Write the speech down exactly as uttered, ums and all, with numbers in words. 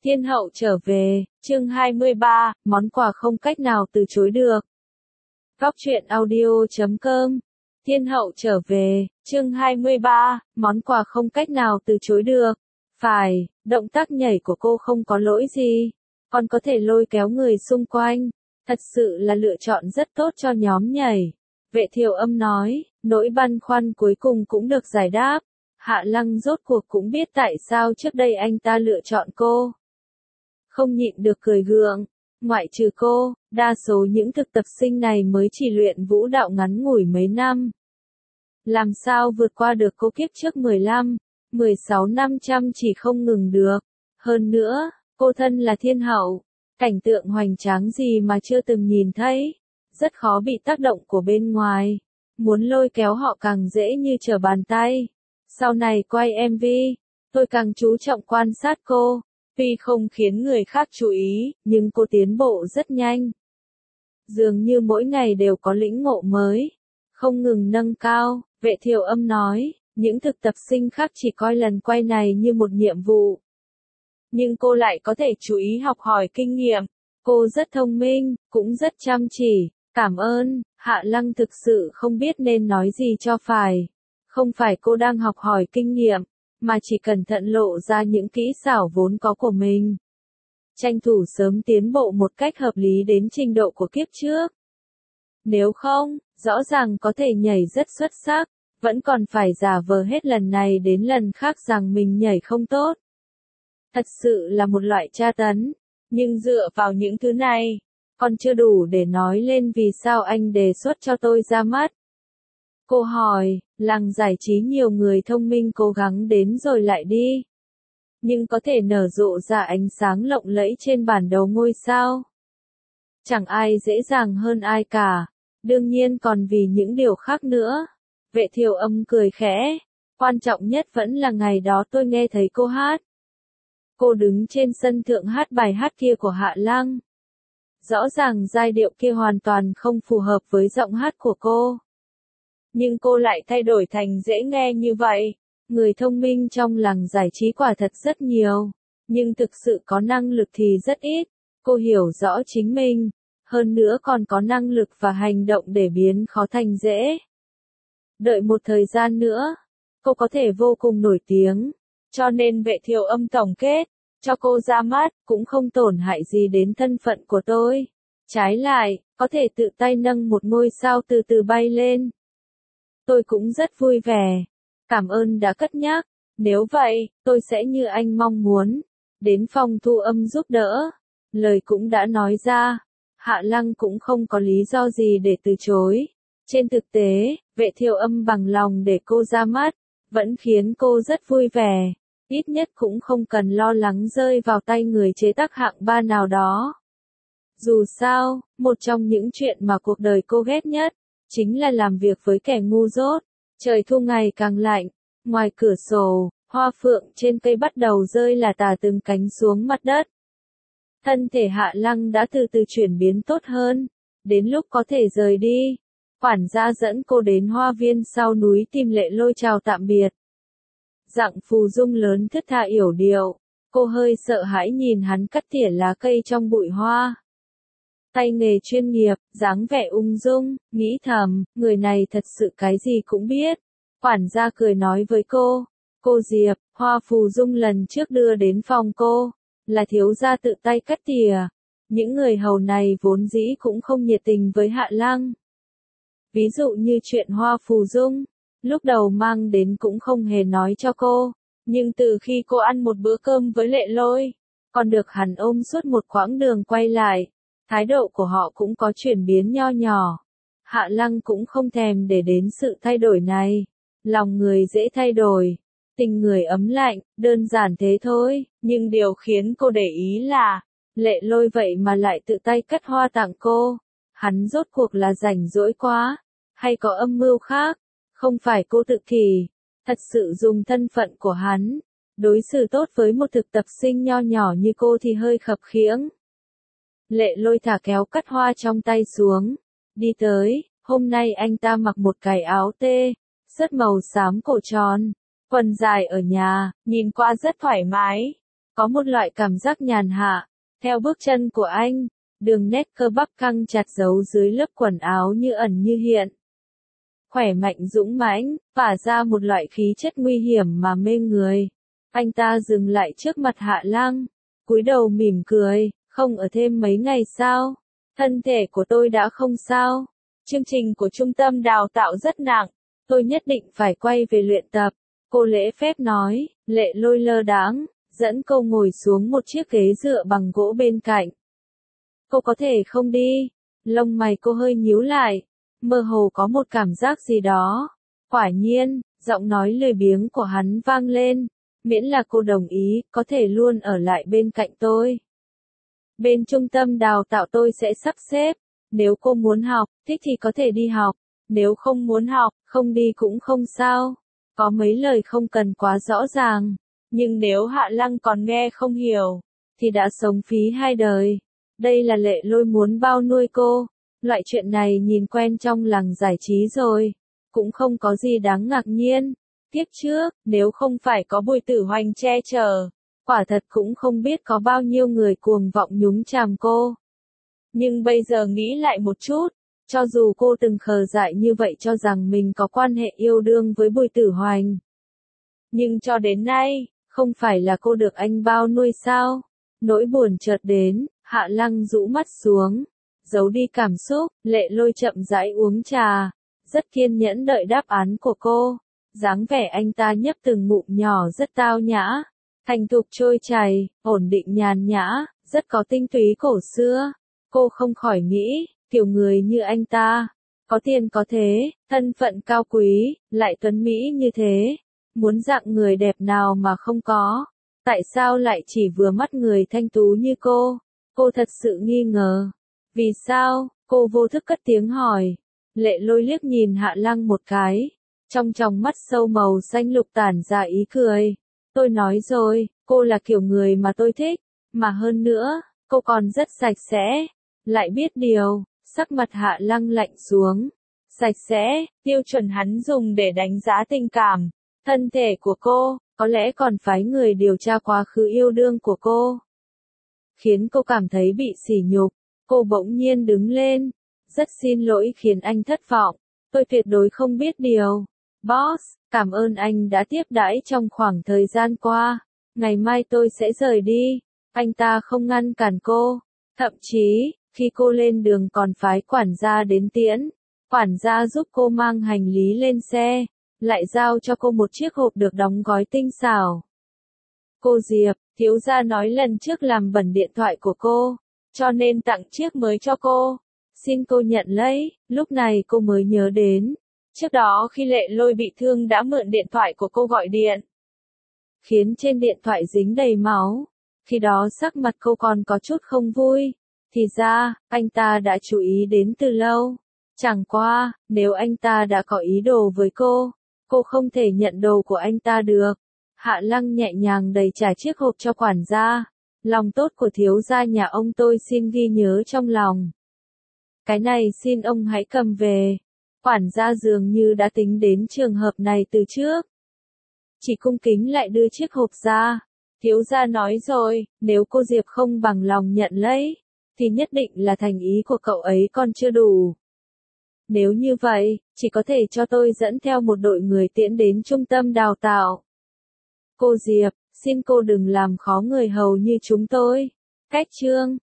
Thiên hậu trở về, chương hai mươi ba, món quà không cách nào từ chối được. Góc truyện audio chấm com. Thiên hậu trở về, chương hai mươi ba, món quà không cách nào từ chối được. Phải, động tác nhảy của cô không có lỗi gì, còn có thể lôi kéo người xung quanh. Thật sự là lựa chọn rất tốt cho nhóm nhảy. Vệ Thiều Âm nói, nỗi băn khoăn cuối cùng cũng được giải đáp. Hạ Lăng rốt cuộc cũng biết tại sao trước đây anh ta lựa chọn cô. Không nhịn được cười gượng, ngoại trừ cô, đa số những thực tập sinh này mới chỉ luyện vũ đạo ngắn ngủi mấy năm. Làm sao vượt qua được cô kiếp trước mười lăm, mười sáu năm chăm chỉ không ngừng được. Hơn nữa, cô thân là thiên hậu, cảnh tượng hoành tráng gì mà chưa từng nhìn thấy, rất khó bị tác động của bên ngoài, muốn lôi kéo họ càng dễ như trở bàn tay. Sau này quay em vê, tôi càng chú trọng quan sát cô. Tuy không khiến người khác chú ý, nhưng cô tiến bộ rất nhanh. Dường như mỗi ngày đều có lĩnh ngộ mới, không ngừng nâng cao. Vệ Thiều Âm nói, những thực tập sinh khác chỉ coi lần quay này như một nhiệm vụ. Nhưng cô lại có thể chú ý học hỏi kinh nghiệm. Cô rất thông minh, cũng rất chăm chỉ. Cảm ơn. Hạ Lăng thực sự không biết nên nói gì cho phải. Không phải cô đang học hỏi kinh nghiệm, mà chỉ cẩn thận lộ ra những kỹ xảo vốn có của mình. Tranh thủ sớm tiến bộ một cách hợp lý đến trình độ của kiếp trước. Nếu không, rõ ràng có thể nhảy rất xuất sắc, vẫn còn phải giả vờ hết lần này đến lần khác rằng mình nhảy không tốt. Thật sự là một loại tra tấn, nhưng dựa vào những thứ này, còn chưa đủ để nói lên vì sao anh đề xuất cho tôi ra mắt. Cô hỏi, làng giải trí nhiều người thông minh cố gắng đến rồi lại đi. Nhưng có thể nở rộ ra ánh sáng lộng lẫy trên bản đồ ngôi sao. Chẳng ai dễ dàng hơn ai cả. Đương nhiên còn vì những điều khác nữa. Vệ Thiều Âm cười khẽ. Quan trọng nhất vẫn là ngày đó tôi nghe thấy cô hát. Cô đứng trên sân thượng hát bài hát kia của Hạ Lăng. Rõ ràng giai điệu kia hoàn toàn không phù hợp với giọng hát của cô. Nhưng cô lại thay đổi thành dễ nghe như vậy. Người thông minh trong làng giải trí quả thật rất nhiều, nhưng thực sự có năng lực thì rất ít. Cô hiểu rõ chính mình, hơn nữa còn có năng lực và hành động để biến khó thành dễ. Đợi một thời gian nữa, cô có thể vô cùng nổi tiếng, cho nên Vệ Thiều Âm tổng kết, cho cô ra mắt, cũng không tổn hại gì đến thân phận của tôi. Trái lại, có thể tự tay nâng một ngôi sao từ từ bay lên. Tôi cũng rất vui vẻ. Cảm ơn đã cất nhắc. Nếu vậy, tôi sẽ như anh mong muốn. Đến phòng thu âm giúp đỡ. Lời cũng đã nói ra. Hạ Lăng cũng không có lý do gì để từ chối. Trên thực tế, Vệ Thiều Âm bằng lòng để cô ra mắt, vẫn khiến cô rất vui vẻ. Ít nhất cũng không cần lo lắng rơi vào tay người chế tác hạng ba nào đó. Dù sao, một trong những chuyện mà cuộc đời cô ghét nhất, chính là làm việc với kẻ ngu dốt. Trời thu ngày càng lạnh, ngoài cửa sổ, hoa phượng trên cây bắt đầu rơi là tả từng cánh xuống mặt đất. Thân thể Hạ Lăng đã từ từ chuyển biến tốt hơn, đến lúc có thể rời đi. Quản gia dẫn cô đến hoa viên sau núi tìm Lệ Lôi chào tạm biệt. Dặng Phù Dung lớn thướt tha yểu điệu, cô hơi sợ hãi nhìn hắn cắt tỉa lá cây trong bụi hoa. Tay nghề chuyên nghiệp, dáng vẻ ung dung, nghĩ thầm, người này thật sự cái gì cũng biết. Quản gia cười nói với cô, cô Diệp, hoa Phù Dung lần trước đưa đến phòng cô, là thiếu gia tự tay cắt tỉa. Những người hầu này vốn dĩ cũng không nhiệt tình với Hạ Lăng. Ví dụ như chuyện hoa Phù Dung, lúc đầu mang đến cũng không hề nói cho cô, nhưng từ khi cô ăn một bữa cơm với Lệ Lôi, còn được hắn ôm suốt một quãng đường quay lại. Thái độ của họ cũng có chuyển biến nho nhỏ. Hạ Lăng cũng không thèm để đến sự thay đổi này. Lòng người dễ thay đổi. Tình người ấm lạnh, đơn giản thế thôi. Nhưng điều khiến cô để ý là, Lệ Lôi vậy mà lại tự tay cắt hoa tặng cô. Hắn rốt cuộc là rảnh rỗi quá, hay có âm mưu khác? Không phải cô tự kỷ, thật sự dùng thân phận của hắn. Đối xử tốt với một thực tập sinh nho nhỏ như cô thì hơi khập khiễng. Lệ Lôi thả kéo cắt hoa trong tay xuống, đi tới. Hôm nay anh ta mặc một cái áo tê, sớt màu xám cổ tròn, quần dài ở nhà, nhìn qua rất thoải mái. Có một loại cảm giác nhàn hạ, theo bước chân của anh, đường nét cơ bắp căng chặt giấu dưới lớp quần áo như ẩn như hiện. Khỏe mạnh dũng mãnh, tỏa ra một loại khí chất nguy hiểm mà mê người. Anh ta dừng lại trước mặt Hạ Lăng, cúi đầu mỉm cười, không ở thêm mấy ngày sao? Thân thể của tôi đã không sao. Chương trình của trung tâm đào tạo rất nặng, tôi nhất định phải quay về luyện tập. Cô lễ phép nói, Lệ Lôi lơ đãng, dẫn cô ngồi xuống một chiếc ghế dựa bằng gỗ bên cạnh. Cô có thể không đi? Lông mày cô hơi nhíu lại, mơ hồ có một cảm giác gì đó. Quả nhiên, giọng nói lười biếng của hắn vang lên, miễn là cô đồng ý, có thể luôn ở lại bên cạnh tôi. Bên trung tâm đào tạo tôi sẽ sắp xếp, nếu cô muốn học, thích thì có thể đi học, nếu không muốn học, không đi cũng không sao. Có mấy lời không cần quá rõ ràng, nhưng nếu Hạ Lăng còn nghe không hiểu, thì đã sống phí hai đời. Đây là Lệ Lôi muốn bao nuôi cô, loại chuyện này nhìn quen trong làng giải trí rồi, cũng không có gì đáng ngạc nhiên. Tiếp trước, nếu không phải có Bùi Tử Hoành che chở, quả thật cũng không biết có bao nhiêu người cuồng vọng nhúng chàm cô. Nhưng bây giờ nghĩ lại một chút, cho dù cô từng khờ dại như vậy cho rằng mình có quan hệ yêu đương với Bùi Tử Hoành, nhưng cho đến nay, không phải là cô được anh bao nuôi sao? Nỗi buồn chợt đến, Hạ Lăng rũ mắt xuống, giấu đi cảm xúc, Lệ Lôi chậm rãi uống trà, rất kiên nhẫn đợi đáp án của cô. Dáng vẻ anh ta nhấp từng ngụm nhỏ rất tao nhã, thành thục trôi chảy, ổn định nhàn nhã, rất có tinh túy cổ xưa. Cô không khỏi nghĩ, kiểu người như anh ta, có tiền có thế, thân phận cao quý, lại tuấn mỹ như thế, muốn dạng người đẹp nào mà không có, tại sao lại chỉ vừa mắt người thanh tú như cô? Cô thật sự nghi ngờ. Vì sao? Cô vô thức cất tiếng hỏi. Lệ Lôi liếc nhìn Hạ Lăng một cái, trong tròng mắt sâu màu xanh lục tản ra ý cười. Tôi nói rồi, cô là kiểu người mà tôi thích, mà hơn nữa, cô còn rất sạch sẽ. Lại biết điều, sắc mặt Hạ Lăng lạnh xuống. Sạch sẽ, tiêu chuẩn hắn dùng để đánh giá tình cảm, thân thể của cô, có lẽ còn phái người điều tra quá khứ yêu đương của cô. Khiến cô cảm thấy bị sỉ nhục, cô bỗng nhiên đứng lên. Rất xin lỗi khiến anh thất vọng, tôi tuyệt đối không biết điều. Boss, cảm ơn anh đã tiếp đãi trong khoảng thời gian qua, ngày mai tôi sẽ rời đi. Anh ta không ngăn cản cô, thậm chí, khi cô lên đường còn phái quản gia đến tiễn. Quản gia giúp cô mang hành lý lên xe, lại giao cho cô một chiếc hộp được đóng gói tinh xảo. Cô Diệp, thiếu gia nói lần trước làm bẩn điện thoại của cô, cho nên tặng chiếc mới cho cô. Xin cô nhận lấy. Lúc này cô mới nhớ đến, trước đó khi Lệ Lôi bị thương đã mượn điện thoại của cô gọi điện, khiến trên điện thoại dính đầy máu. Khi đó sắc mặt cô còn có chút không vui. Thì ra, anh ta đã chú ý đến từ lâu. Chẳng qua, nếu anh ta đã có ý đồ với cô, cô không thể nhận đồ của anh ta được. Hạ Lăng nhẹ nhàng đẩy trả chiếc hộp cho quản gia. Lòng tốt của thiếu gia nhà ông tôi xin ghi nhớ trong lòng. Cái này xin ông hãy cầm về. Quản gia dường như đã tính đến trường hợp này từ trước. Chỉ cung kính lại đưa chiếc hộp ra. Thiếu gia nói rồi, nếu cô Diệp không bằng lòng nhận lấy, thì nhất định là thành ý của cậu ấy còn chưa đủ. Nếu như vậy, chỉ có thể cho tôi dẫn theo một đội người tiễn đến trung tâm đào tạo. Cô Diệp, xin cô đừng làm khó người hầu như chúng tôi. Cách chương